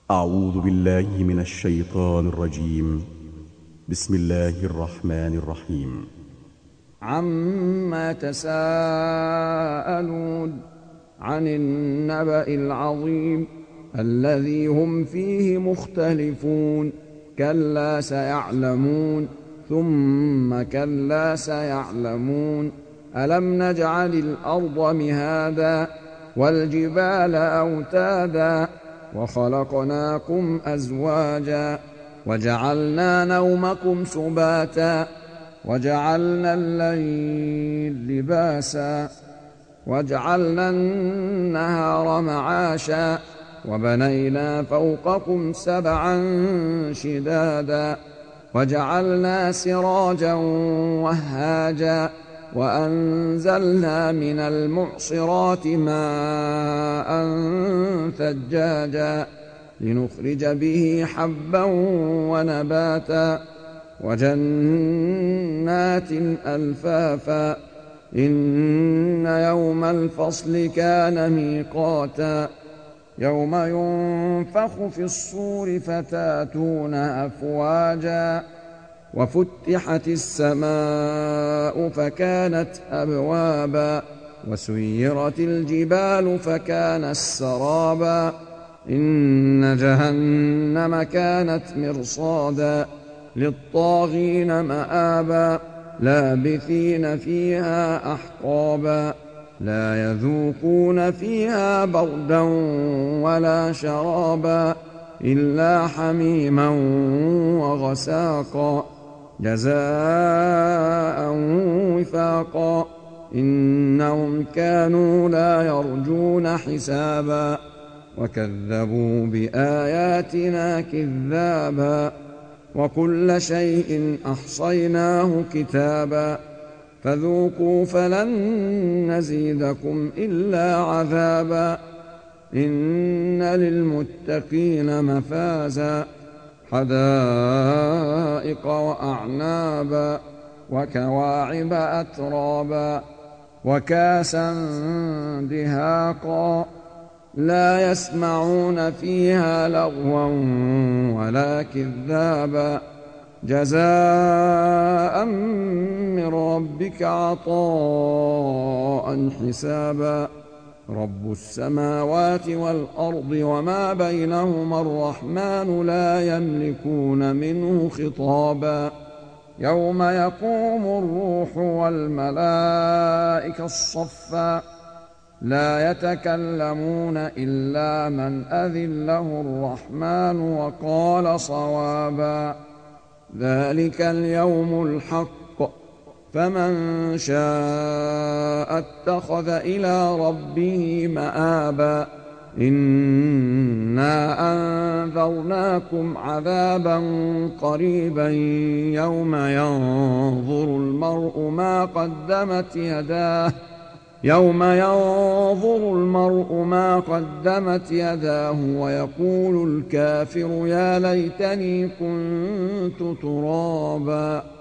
أعوذ بالله من الشيطان الرجيم. بسم الله الرحمن الرحيم. عما يتساءلون عن النبأ العظيم الذي هم فيه مختلفون كلا سيعلمون ثم كلا سيعلمون ألم نجعل الأرض مهادا والجبال أوتادا وخلقناكم أزواجا وجعلنا نومكم سباتا وجعلنا الليل لباسا وجعلنا النهار معاشا وبنينا فوقكم سبعا شدادا وجعلنا سراجا وهاجا وأنزلنا من المعصرات ماء ثجاجا لنخرج به حبا ونباتا وجنات ألفافا إن يوم الفصل كان ميقاتا يوم ينفخ في الصور فتاتون أفواجا وفتحت السماء فكانت أبوابا وسيرت الجبال فكانت سرابا إن جهنم كانت مرصادا للطاغين مآبا لابثين فيها أحقابا لا يذوقون فيها بردا ولا شرابا إلا حميما وغساقا جزاء وفاقا إنهم كانوا لا يرجون حسابا وكذبوا بآياتنا كذابا وكل شيء أحصيناه كتابا فذوقوا فلن نزيدكم إلا عذابا إن للمتقين مفازا حدائق وأعنابا وكواعب أترابا وكاسا دهاقا لا يسمعون فيها لغوا ولا كذابا جزاء من ربك عطاء حسابا رب السماوات والأرض وما بينهما الرحمن لا يملكون منه خطابا يوم يقوم الروح والملائكة صفا لا يتكلمون إلا من أذن له الرحمن وقال صوابا ذلك اليوم الحق فمن شاء اتخذ إلى ربه مآبا إنا أنذرناكم عذابا قريبا يوم ينظر المرء ما قدمت يداه ويقول الكافر يا ليتني كنت ترابا.